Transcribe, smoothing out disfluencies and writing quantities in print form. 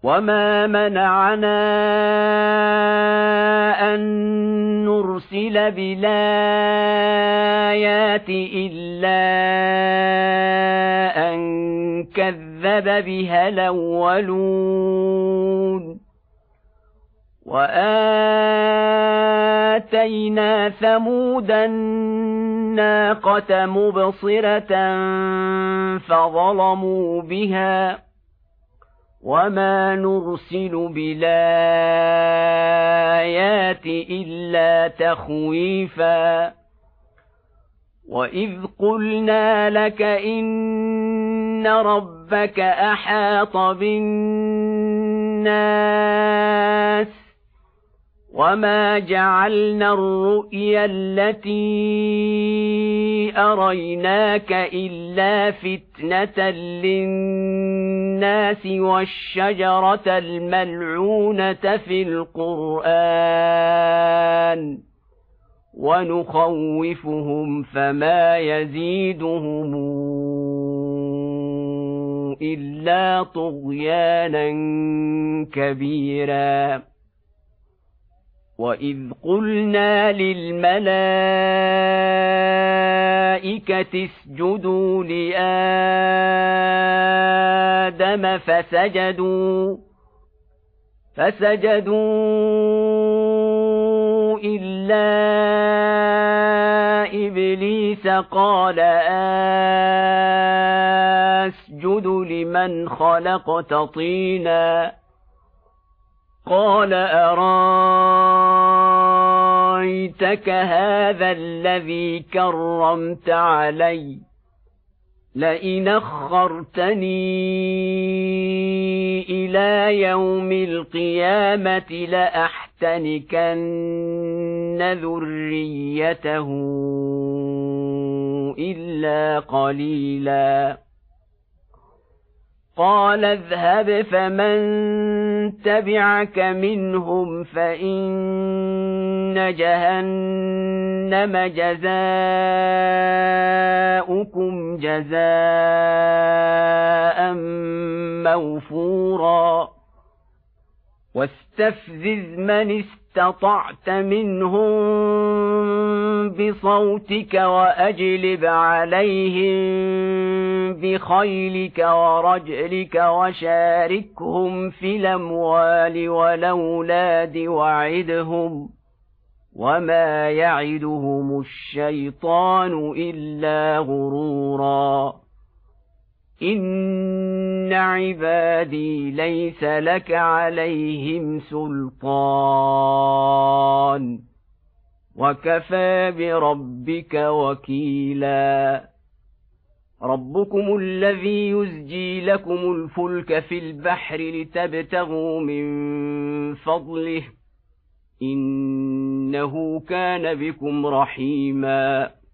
وما منعنا أن نرسل بالآيات إلا أن كذب بها الأولون وآتينا ثمود الناقة مبصرة فظلموا بها وما نرسل بالآيات إلا تخويفا وإذ قلنا لك إن ربك أحاط بالناس وما جعلنا الرؤيا التي أريناك إلا فتنة للناس والشجرة الملعونة في القرآن ونخوفهم فما يزيدهم إلا طغيانا كبيرا وإذ قلنا للملائكة اسجدوا لآدم فسجدوا إلا إبليس قال أسجد لمن خلقت طينا قال أرايتك هذا الذي كرمت علي لئن أخرتني إلى يوم القيامة لأحتنكن ذريته إلا قليلا قال اذهب فمن تبعك منهم فإن جهنم جزاؤكم جزاء موفورا واستفزز من استطعت منهم بصوتك وأجلب عليهم بخيلك ورجلك وشاركهم في الأموال والأولاد وعدهم وما يعدهم الشيطان إلا غرورا إن عبادي ليس لك عليهم سلطان وكفى بربك وكيلا ربكم الذي يزجي لكم الفلك في البحر لتبتغوا من فضله إنه كان بكم رحيما